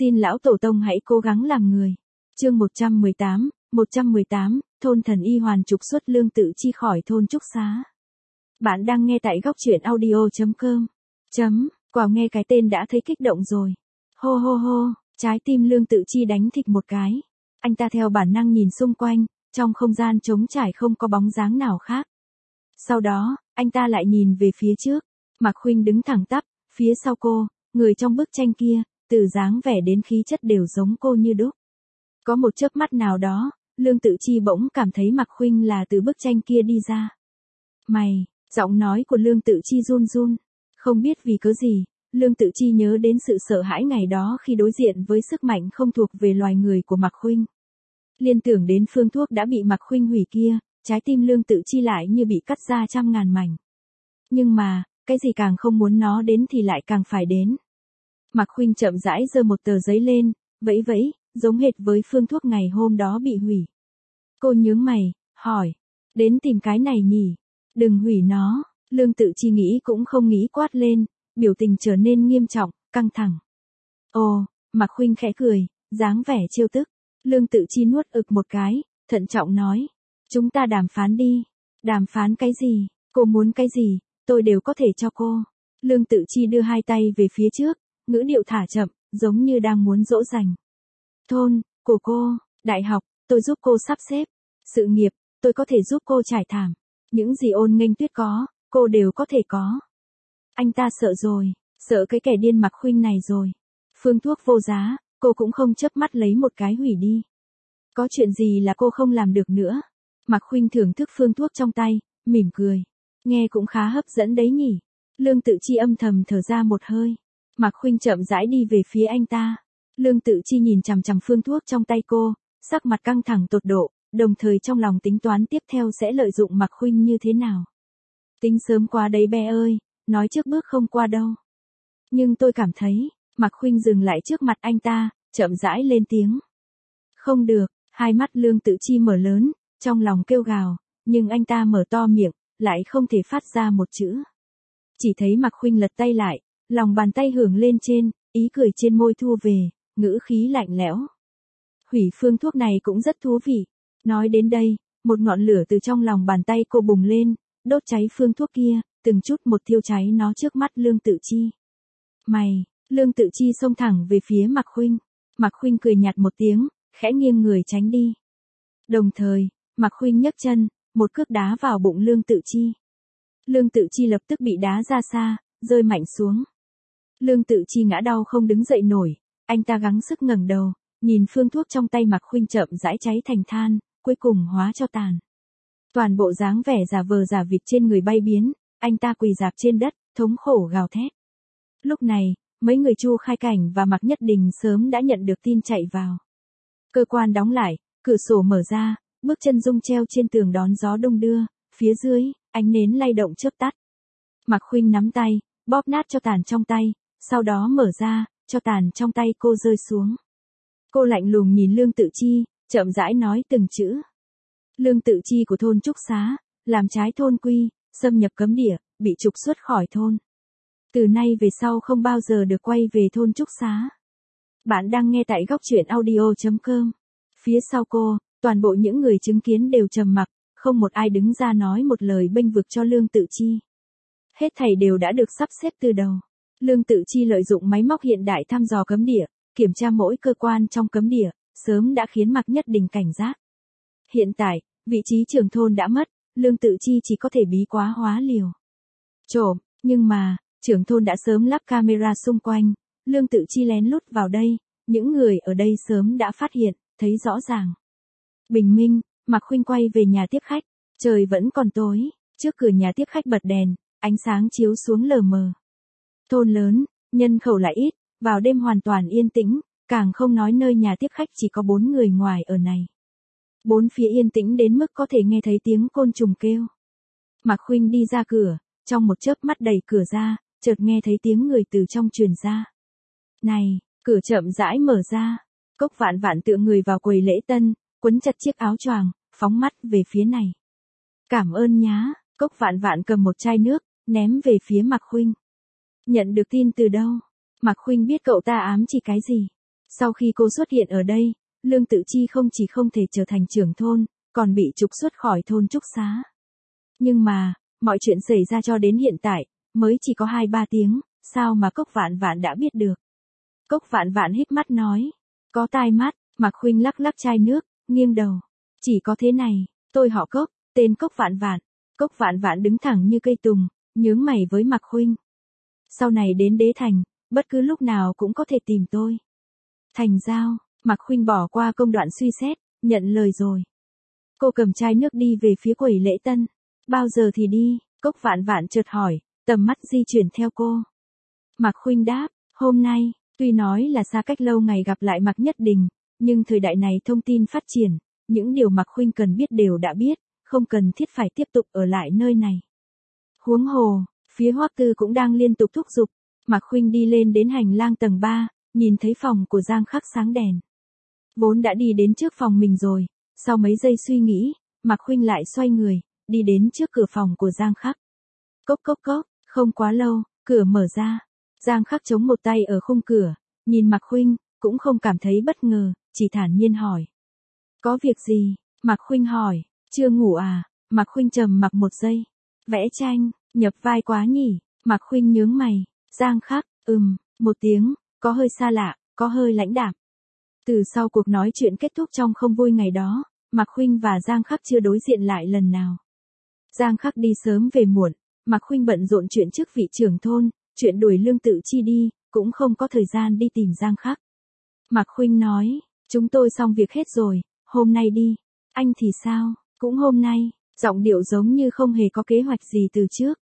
Xin lão tổ tông hãy cố gắng làm người. Chương 118, thôn thần y hoàn trục xuất Lương Tự Chi khỏi thôn Trúc Xá. Bạn đang nghe tại góc truyện audio.com. Quả nghe cái tên đã thấy kích động rồi. Hô hô hô, trái tim Lương Tự Chi đánh thịch một cái. Anh ta theo bản năng nhìn xung quanh, trong không gian trống trải không có bóng dáng nào khác. Sau đó, anh ta lại nhìn về phía trước. Mạc Khuynh đứng thẳng tắp, phía sau cô, người trong bức tranh kia, từ dáng vẻ đến khí chất đều giống cô như đúc. Có một chớp mắt nào đó, Lương Tự Chi bỗng cảm thấy Mạc Khuynh là từ bức tranh kia đi ra. Mày, giọng nói của Lương Tự Chi run run. Không biết vì cớ gì, Lương Tự Chi nhớ đến sự sợ hãi ngày đó khi đối diện với sức mạnh không thuộc về loài người của Mạc Khuynh. Liên tưởng đến phương thuốc đã bị Mạc Khuynh hủy kia, trái tim Lương Tự Chi lại như bị cắt ra trăm ngàn mảnh. Nhưng mà, cái gì càng không muốn nó đến thì lại càng phải đến. Mạc Khuynh chậm rãi giơ một tờ giấy lên, vẫy vẫy, giống hệt với phương thuốc ngày hôm đó bị hủy. Cô nhướng mày, hỏi, đến tìm cái này nhỉ? Đừng hủy nó. Lương Tự Chi nghĩ cũng không nghĩ quát lên, biểu tình trở nên nghiêm trọng, căng thẳng. Ồ, Mạc Khuynh khẽ cười, dáng vẻ trêu tức. Lương Tự Chi nuốt ực một cái, thận trọng nói, chúng ta đàm phán đi. Đàm phán cái gì? Cô muốn cái gì, tôi đều có thể cho cô. Lương Tự Chi đưa hai tay về phía trước, ngữ điệu thả chậm, giống như đang muốn dỗ dành. Thôn, của cô, đại học, tôi giúp cô sắp xếp. Sự nghiệp, tôi có thể giúp cô trải thảm. Những gì Ôn Nghênh Tuyết có, cô đều có thể có. Anh ta sợ rồi, sợ cái kẻ điên Mạc Khuynh này rồi. Phương thuốc vô giá, cô cũng không chớp mắt lấy một cái hủy đi. Có chuyện gì là cô không làm được nữa? Mạc Khuynh thưởng thức phương thuốc trong tay, mỉm cười. Nghe cũng khá hấp dẫn đấy nhỉ. Lương Tự Chi âm thầm thở ra một hơi. Mạc Khuynh chậm rãi đi về phía anh ta. Lương Tự Chi nhìn chằm chằm phương thuốc trong tay cô, sắc mặt căng thẳng tột độ, đồng thời trong lòng tính toán tiếp theo sẽ lợi dụng Mạc Khuynh như thế nào. Tính sớm quá đấy bé ơi, nói trước bước không qua đâu. Nhưng tôi cảm thấy, Mạc Khuynh dừng lại trước mặt anh ta, chậm rãi lên tiếng. Không được, hai mắt Lương Tự Chi mở lớn, trong lòng kêu gào, nhưng anh ta mở to miệng, lại không thể phát ra một chữ. Chỉ thấy Mạc Khuynh lật tay lại, lòng bàn tay hưởng lên trên, ý cười trên môi thu về, ngữ khí lạnh lẽo. Hủy phương thuốc này cũng rất thú vị. Nói đến đây, một ngọn lửa từ trong lòng bàn tay cô bùng lên, đốt cháy phương thuốc kia, từng chút một thiêu cháy nó trước mắt Lương Tự Chi. Mày, Lương Tự Chi xông thẳng về phía Mạc Khuynh. Mạc Khuynh cười nhạt một tiếng, khẽ nghiêng người tránh đi. Đồng thời, Mạc Khuynh nhấc chân, một cước đá vào bụng Lương Tự Chi. Lương Tự Chi lập tức bị đá ra xa, rơi mạnh xuống. Lương Tự Chi ngã đau không đứng dậy nổi, anh ta gắng sức ngẩng đầu, nhìn phương thuốc trong tay Mạc Khuynh chậm rãi cháy thành than, cuối cùng hóa cho tàn. Toàn bộ dáng vẻ giả vờ giả vịt trên người bay biến, anh ta quỳ rạp trên đất, thống khổ gào thét. Lúc này, mấy người Chu Khai Cảnh và Mạc Nhất Đình sớm đã nhận được tin chạy vào. Cơ quan đóng lại, cửa sổ mở ra, bước chân rung treo trên tường đón gió đông đưa, phía dưới, ánh nến lay động chớp tắt. Mạc Khuynh nắm tay, bóp nát cho tàn trong tay, sau đó mở ra, cho tàn trong tay cô rơi xuống. Cô lạnh lùng nhìn Lương Tự Chi, chậm rãi nói từng chữ. Lương Tự Chi của thôn Trúc Xá, làm trái thôn quy, xâm nhập cấm địa, bị trục xuất khỏi thôn. Từ nay về sau không bao giờ được quay về thôn Trúc Xá. Bạn đang nghe tại góc truyện audio.com. Phía sau cô, toàn bộ những người chứng kiến đều trầm mặc, không một ai đứng ra nói một lời bênh vực cho Lương Tự Chi. Hết thảy đều đã được sắp xếp từ đầu. Lương Tự Chi lợi dụng máy móc hiện đại thăm dò cấm địa, kiểm tra mỗi cơ quan trong cấm địa, sớm đã khiến Mạc Nhất Đình cảnh giác. Hiện tại, vị trí trưởng thôn đã mất, Lương Tự Chi chỉ có thể bí quá hóa liều. Trộm, nhưng mà, trưởng thôn đã sớm lắp camera xung quanh, Lương Tự Chi lén lút vào đây, những người ở đây sớm đã phát hiện, thấy rõ ràng. Bình minh, Mạc Khuynh quay về nhà tiếp khách, trời vẫn còn tối, trước cửa nhà tiếp khách bật đèn, ánh sáng chiếu xuống lờ mờ. Thôn lớn, nhân khẩu lại ít, vào đêm hoàn toàn yên tĩnh, càng không nói nơi nhà tiếp khách chỉ có 4 người ngoài ở này. Bốn phía yên tĩnh đến mức có thể nghe thấy tiếng côn trùng kêu. Mạc Khuynh đi ra cửa, trong một chớp mắt đẩy cửa ra, chợt nghe thấy tiếng người từ trong truyền ra. Này, cửa chậm rãi mở ra, Cốc Vạn Vạn tựa người vào quầy lễ tân, quấn chặt chiếc áo choàng, phóng mắt về phía này. Cảm ơn nhá, Cốc Vạn Vạn cầm một chai nước, ném về phía Mạc Khuynh. Nhận được tin từ đâu? Mạc Khuynh biết cậu ta ám chỉ cái gì. Sau khi cô xuất hiện ở đây, Lương Tự Chi không chỉ không thể trở thành trưởng thôn, còn bị trục xuất khỏi thôn Trúc Xá. Nhưng mà, mọi chuyện xảy ra cho đến hiện tại, mới chỉ có 2-3 tiếng, sao mà Cốc Vạn Vạn đã biết được. Cốc Vạn Vạn híp mắt nói, có tai mắt, Mạc Khuynh lắc lắc chai nước, nghiêng đầu. Chỉ có thế này, tôi họ Cốc, tên Cốc Vạn Vạn. Cốc Vạn Vạn đứng thẳng như cây tùng, nhướng mày với Mạc Khuynh. Sau này đến Đế Thành, bất cứ lúc nào cũng có thể tìm tôi. Thành giao, Mạc Khuynh bỏ qua công đoạn suy xét, nhận lời rồi. Cô cầm chai nước đi về phía quầy lễ tân. Bao giờ thì đi? Cốc Vạn Vạn chợt hỏi, tầm mắt di chuyển theo cô. Mạc Khuynh đáp, hôm nay. Tuy nói là xa cách lâu ngày gặp lại Mạc Nhất Đình, nhưng thời đại này thông tin phát triển, những điều Mạc Khuynh cần biết đều đã biết, không cần thiết phải tiếp tục ở lại nơi này. Huống hồ, phía Hoắc Tư cũng đang liên tục thúc giục. Mạc Khuynh đi lên đến hành lang tầng 3, nhìn thấy phòng của Giang Khắc sáng đèn. Vốn đã đi đến trước phòng mình rồi, sau mấy giây suy nghĩ, Mạc Khuynh lại xoay người, đi đến trước cửa phòng của Giang Khắc. Cốc cốc cốc, không quá lâu, cửa mở ra. Giang Khắc chống một tay ở khung cửa, nhìn Mạc Khuynh, cũng không cảm thấy bất ngờ, chỉ thản nhiên hỏi. Có việc gì? Mạc Khuynh hỏi, chưa ngủ à? Mạc Khuynh trầm mặc một giây. Vẽ tranh, nhập vai quá nhỉ? Mạc Khuynh nhướng mày. Giang Khắc, một tiếng, có hơi xa lạ, có hơi lãnh đạm. Từ sau cuộc nói chuyện kết thúc trong không vui ngày đó, Mạc Khuynh và Giang Khắc chưa đối diện lại lần nào. Giang Khắc đi sớm về muộn, Mạc Khuynh bận rộn chuyện chức vị trưởng thôn, chuyện đuổi Lương Tự Chi đi, cũng không có thời gian đi tìm Giang Khắc. Mạc Khuynh nói, chúng tôi xong việc hết rồi, hôm nay đi. Anh thì sao? Cũng hôm nay, giọng điệu giống như không hề có kế hoạch gì từ trước.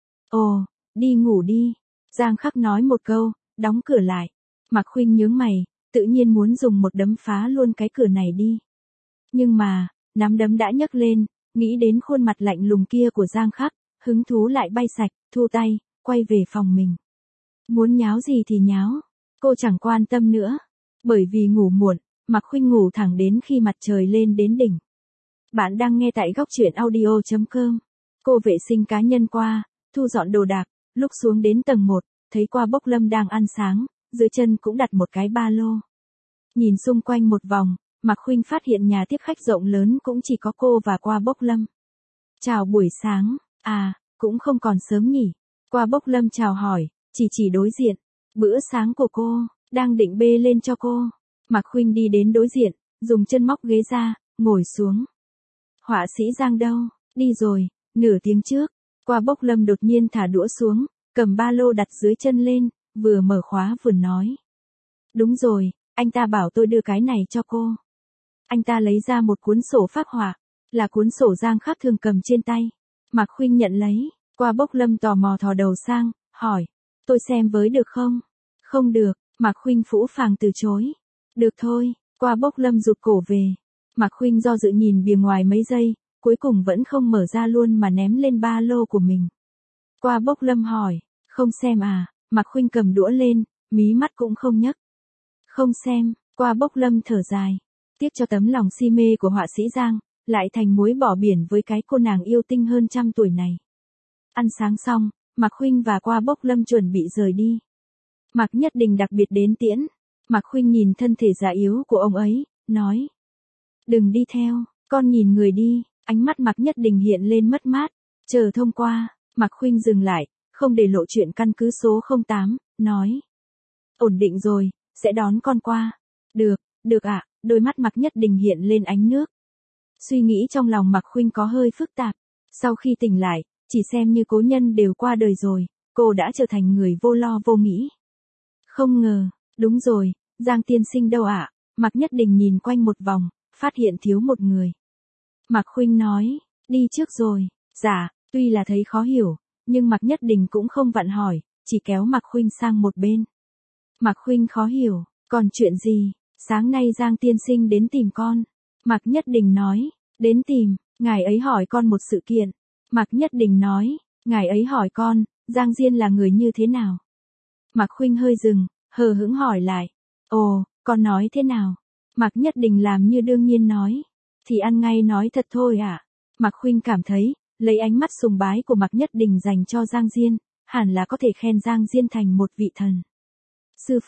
Ồ, đi ngủ đi. Giang Khắc nói một câu, đóng cửa lại. Mạc Khuynh nhướng mày, tự nhiên muốn dùng một đấm phá luôn cái cửa này đi. Nhưng mà, nắm đấm đã nhấc lên, nghĩ đến khuôn mặt lạnh lùng kia của Giang Khắc, hứng thú lại bay sạch, thu tay, quay về phòng mình. Muốn nháo gì thì nháo, cô chẳng quan tâm nữa. Bởi vì ngủ muộn, Mạc Khuynh ngủ thẳng đến khi mặt trời lên đến đỉnh. Bạn đang nghe tại góc truyện audio.com. Cô vệ sinh cá nhân qua, thu dọn đồ đạc, lúc xuống đến tầng 1, thấy Qua Bốc Lâm đang ăn sáng, dưới chân cũng đặt một cái ba lô. Nhìn xung quanh một vòng, Mạc Khuynh phát hiện nhà tiếp khách rộng lớn cũng chỉ có cô và Qua Bốc Lâm. Chào buổi sáng, cũng không còn sớm nhỉ. Qua Bốc Lâm chào hỏi, chỉ đối diện. Bữa sáng của cô, đang định bê lên cho cô. Mạc Khuynh đi đến đối diện, dùng chân móc ghế ra, ngồi xuống. Họa sĩ Giang đâu? Đi rồi, nửa tiếng trước. Qua Bốc Lâm đột nhiên thả đũa xuống, cầm ba lô đặt dưới chân lên, vừa mở khóa vừa nói. Đúng rồi, anh ta bảo tôi đưa cái này cho cô. Anh ta lấy ra một cuốn sổ phác họa, là cuốn sổ Giang Khắc thường cầm trên tay. Mạc Khuynh nhận lấy, Qua Bốc Lâm tò mò thò đầu sang, hỏi, tôi xem với được không? Không được, Mạc Khuynh phũ phàng từ chối. Được thôi, Qua Bốc Lâm rụt cổ về. Mạc Khuynh do dự nhìn bìa ngoài mấy giây, cuối cùng vẫn không mở ra luôn mà ném lên ba lô của mình. Qua Bốc Lâm hỏi, không xem à? Mạc Khuynh cầm đũa lên, mí mắt cũng không nhấc. Không xem, Qua Bốc Lâm thở dài. Tiếc cho tấm lòng si mê của họa sĩ Giang, lại thành muối bỏ biển với cái cô nàng yêu tinh hơn 100 tuổi này. Ăn sáng xong, Mạc Khuynh và Qua Bốc Lâm chuẩn bị rời đi. Mạc Nhất Đình đặc biệt đến tiễn. Mạc Khuynh nhìn thân thể già yếu của ông ấy, nói. Đừng đi theo, con nhìn người đi. Ánh mắt Mạc Nhất Đình hiện lên mất mát. Chờ thông qua, Mạc Khuynh dừng lại, không để lộ chuyện căn cứ số 08, nói. Ổn định rồi, sẽ đón con qua. Được ạ, đôi mắt Mạc Nhất Đình hiện lên ánh nước. Suy nghĩ trong lòng Mạc Khuynh có hơi phức tạp. Sau khi tỉnh lại, chỉ xem như cố nhân đều qua đời rồi, cô đã trở thành người vô lo vô nghĩ. Không ngờ, đúng rồi, Giang tiên sinh đâu ạ? Mạc Nhất Đình nhìn quanh một vòng, phát hiện thiếu một người. Mạc Khuynh nói, đi trước rồi. Dạ, tuy là thấy khó hiểu, nhưng Mạc Nhất Đình cũng không vặn hỏi, chỉ kéo Mạc Khuynh sang một bên. Mạc Khuynh khó hiểu, còn chuyện gì? Sáng nay Giang tiên sinh đến tìm con. Mạc Nhất Đình nói, đến tìm, ngài ấy hỏi con một sự kiện. Mạc Nhất Đình nói, ngài ấy hỏi con, Giang Diên là người như thế nào? Mạc Khuynh hơi dừng, hờ hững hỏi lại. Ồ, con nói thế nào? Mạc Nhất Đình làm như đương nhiên nói. Thì ăn ngay nói thật thôi ạ. Mạc Khuynh cảm thấy, lấy ánh mắt sùng bái của Mạc Nhất Đình dành cho Giang Diên, hẳn là có thể khen Giang Diên thành một vị thần. Sư phụ,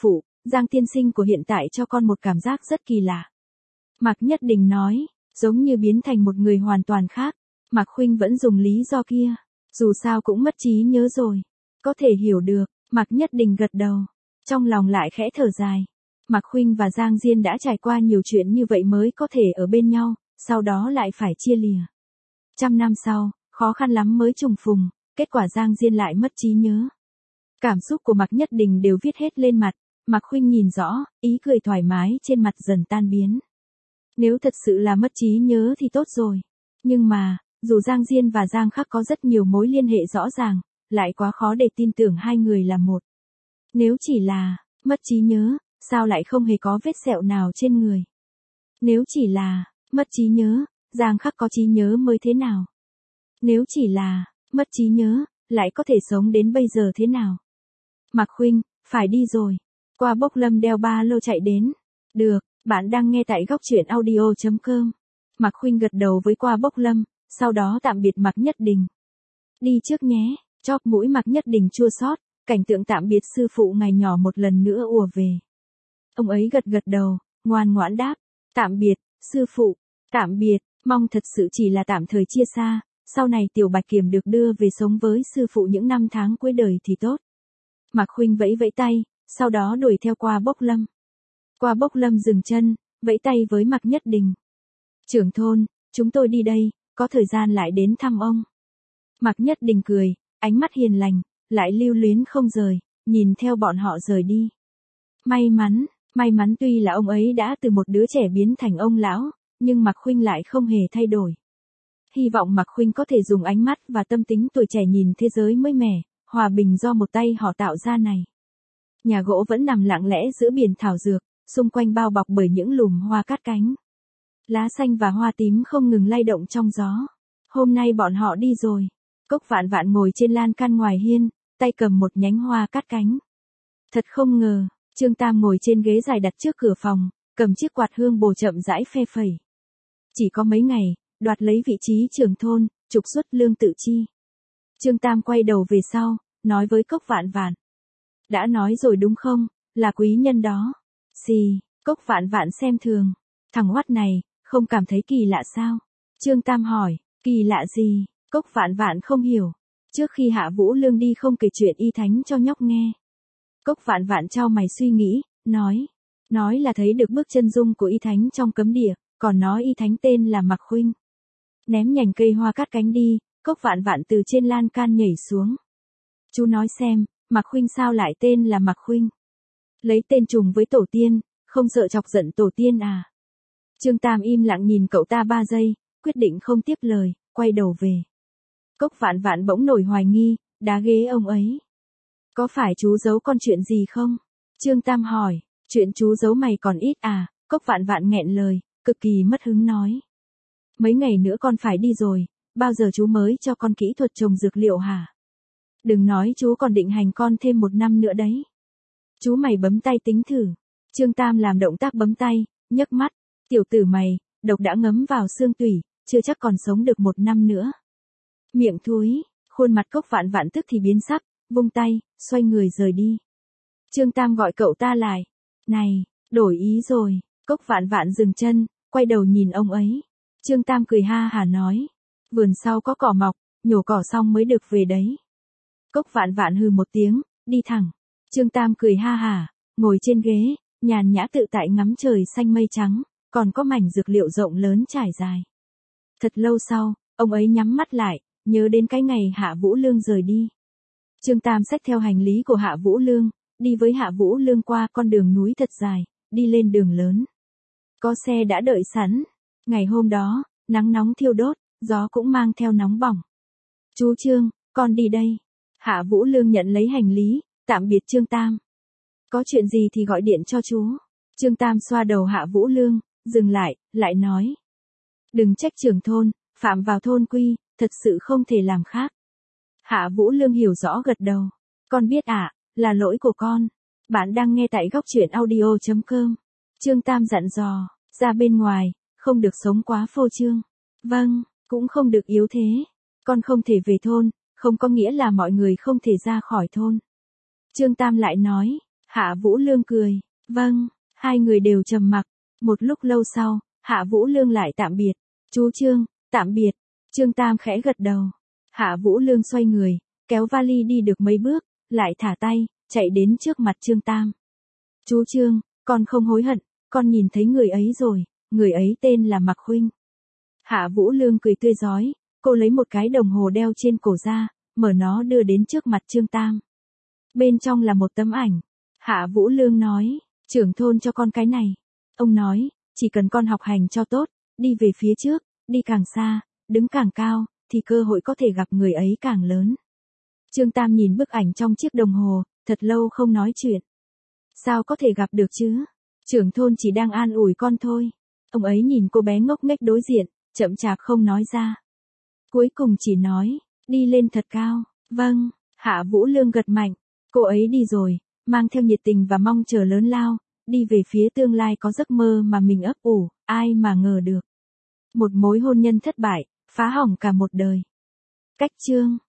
Giang tiên sinh của hiện tại cho con một cảm giác rất kỳ lạ. Mạc Nhất Đình nói, giống như biến thành một người hoàn toàn khác. Mạc Khuynh vẫn dùng lý do kia. Dù sao cũng mất trí nhớ rồi. Có thể hiểu được, Mạc Nhất Đình gật đầu. Trong lòng lại khẽ thở dài. Mạc Khuynh và Giang Diên đã trải qua nhiều chuyện như vậy mới có thể ở bên nhau, sau đó lại phải chia lìa. 100 năm sau, khó khăn lắm mới trùng phùng, kết quả Giang Diên lại mất trí nhớ. Cảm xúc của Mạc Nhất Đình đều viết hết lên mặt, Mạc Khuynh nhìn rõ, ý cười thoải mái trên mặt dần tan biến. Nếu thật sự là mất trí nhớ thì tốt rồi. Nhưng mà, dù Giang Diên và Giang Khắc có rất nhiều mối liên hệ rõ ràng, lại quá khó để tin tưởng hai người là một. Nếu chỉ là mất trí nhớ, sao lại không hề có vết sẹo nào trên người? Nếu chỉ là mất trí nhớ, Giang Khắc có trí nhớ mới thế nào? Nếu chỉ là mất trí nhớ, lại có thể sống đến bây giờ thế nào? Mạc Khuynh, phải đi rồi. Qua Bốc Lâm đeo ba lô chạy đến. Được, bạn đang nghe tại góc truyện audio.com. Mạc Khuynh gật đầu với Qua Bốc Lâm, sau đó tạm biệt Mạc Nhất Đình. Đi trước nhé, chóp mũi Mạc Nhất Đình chua xót, cảnh tượng tạm biệt sư phụ ngày nhỏ một lần nữa ùa về. Ông ấy gật gật đầu, ngoan ngoãn đáp, tạm biệt, sư phụ, tạm biệt, mong thật sự chỉ là tạm thời chia xa, sau này Tiểu Bạch Kiểm được đưa về sống với sư phụ những năm tháng cuối đời thì tốt. Mạc Khuynh vẫy vẫy tay, sau đó đuổi theo Qua Bốc Lâm. Qua Bốc Lâm dừng chân, vẫy tay với Mạc Nhất Đình. Trưởng thôn, chúng tôi đi đây, có thời gian lại đến thăm ông. Mạc Nhất Đình cười, ánh mắt hiền lành, lại lưu luyến không rời, nhìn theo bọn họ rời đi. May mắn tuy là ông ấy đã từ một đứa trẻ biến thành ông lão, nhưng Mạc Khuynh lại không hề thay đổi. Hy vọng Mạc Khuynh có thể dùng ánh mắt và tâm tính tuổi trẻ nhìn thế giới mới mẻ, hòa bình do một tay họ tạo ra này. Nhà gỗ vẫn nằm lặng lẽ giữa biển thảo dược, xung quanh bao bọc bởi những lùm hoa cát cánh. Lá xanh và hoa tím không ngừng lay động trong gió. Hôm nay bọn họ đi rồi. Cốc Vạn Vạn ngồi trên lan can ngoài hiên, tay cầm một nhánh hoa cát cánh. Thật không ngờ, Trương Tam ngồi trên ghế dài đặt trước cửa phòng, cầm chiếc quạt hương bồ chậm rãi phe phẩy. Chỉ có mấy ngày, đoạt lấy vị trí trưởng thôn, trục xuất Lương Tự Chi. Trương Tam quay đầu về sau, nói với Cốc Vạn Vạn. Đã nói rồi đúng không, là quý nhân đó. Xì, Cốc Vạn Vạn xem thường. Thằng oắt này, không cảm thấy kỳ lạ sao? Trương Tam hỏi, kỳ lạ gì? Cốc Vạn Vạn không hiểu. Trước khi Hạ Vũ Lương đi không kể chuyện y thánh cho nhóc nghe. Cốc Vạn Vạn trao mày suy nghĩ, nói là thấy được bước chân dung của y thánh trong cấm địa, còn nói y thánh tên là Mạc Khuynh. Ném nhành cây hoa cát cánh đi, Cốc Vạn Vạn từ trên lan can nhảy xuống. Chú nói xem, Mạc Khuynh sao lại tên là Mạc Khuynh? Lấy tên trùng với tổ tiên, không sợ chọc giận tổ tiên à? Trương Tam im lặng nhìn cậu ta 3 giây, quyết định không tiếp lời, quay đầu về. Cốc Vạn Vạn bỗng nổi hoài nghi, đá ghế ông ấy. Có phải chú giấu con chuyện gì không? Trương Tam hỏi, chuyện chú giấu mày còn ít à? Cốc Vạn Vạn nghẹn lời, cực kỳ mất hứng nói. Mấy ngày nữa con phải đi rồi, bao giờ chú mới cho con kỹ thuật trồng dược liệu hả? Đừng nói chú còn định hành con thêm 1 năm nữa đấy. Chú mày bấm tay tính thử. Trương Tam làm động tác bấm tay, nhấc mắt. Tiểu tử mày, độc đã ngấm vào xương tủy, chưa chắc còn sống được 1 năm nữa. Miệng thúi, khuôn mặt Cốc Vạn Vạn tức thì biến sắc, vung tay, xoay người rời đi. Trương Tam gọi cậu ta lại. Này, đổi ý rồi. Cốc Vạn Vạn dừng chân, quay đầu nhìn ông ấy. Trương Tam cười ha hả nói. Vườn sau có cỏ mọc, nhổ cỏ xong mới được về đấy. Cốc Vạn Vạn hừ một tiếng, đi thẳng. Trương Tam cười ha hả, ngồi trên ghế, nhàn nhã tự tại ngắm trời xanh mây trắng, còn có mảnh dược liệu rộng lớn trải dài. Thật lâu sau, ông ấy nhắm mắt lại, nhớ đến cái ngày Hạ Vũ Lương rời đi. Trương Tam xách theo hành lý của Hạ Vũ Lương, đi với Hạ Vũ Lương qua con đường núi thật dài, đi lên đường lớn. Có xe đã đợi sẵn. Ngày hôm đó, nắng nóng thiêu đốt, gió cũng mang theo nóng bỏng. Chú Trương, con đi đây. Hạ Vũ Lương nhận lấy hành lý, tạm biệt Trương Tam. Có chuyện gì thì gọi điện cho chú. Trương Tam xoa đầu Hạ Vũ Lương, dừng lại nói. Đừng trách trưởng thôn, phạm vào thôn quy, thật sự không thể làm khác. Hạ Vũ Lương hiểu rõ gật đầu. Con biết ạ, là lỗi của con. Bạn đang nghe tại góc truyện audio.com. Trương Tam dặn dò, ra bên ngoài, không được sống quá phô trương. Vâng, cũng không được yếu thế. Con không thể về thôn, không có nghĩa là mọi người không thể ra khỏi thôn. Trương Tam lại nói, Hạ Vũ Lương cười, Vâng, hai người đều trầm mặc. Một lúc lâu sau, Hạ Vũ Lương lại tạm biệt. Chú Trương, tạm biệt. Trương Tam khẽ gật đầu. Hạ Vũ Lương xoay người, kéo vali đi được mấy bước, lại thả tay, chạy đến trước mặt Trương Tam. Chú Trương, con không hối hận, con nhìn thấy người ấy rồi, người ấy tên là Mạc Huynh. Hạ Vũ Lương cười tươi rói, cô lấy một cái đồng hồ đeo trên cổ ra, mở nó đưa đến trước mặt Trương Tam. Bên trong là một tấm ảnh. Hạ Vũ Lương nói, trưởng thôn cho con cái này. Ông nói, chỉ cần con học hành cho tốt, đi về phía trước, đi càng xa, đứng càng cao, thì cơ hội có thể gặp người ấy càng lớn. Trương Tam nhìn bức ảnh trong chiếc đồng hồ, thật lâu không nói chuyện. Sao có thể gặp được chứ? Trưởng thôn chỉ đang an ủi con thôi. Ông ấy nhìn cô bé ngốc nghếch đối diện, chậm chạp không nói ra. Cuối cùng chỉ nói, đi lên thật cao. Vâng, Hạ Vũ Lương gật mạnh. Cô ấy đi rồi, mang theo nhiệt tình và mong chờ lớn lao, đi về phía tương lai có giấc mơ mà mình ấp ủ, ai mà ngờ được. Một mối hôn nhân thất bại, phá hỏng cả một đời. Cách chương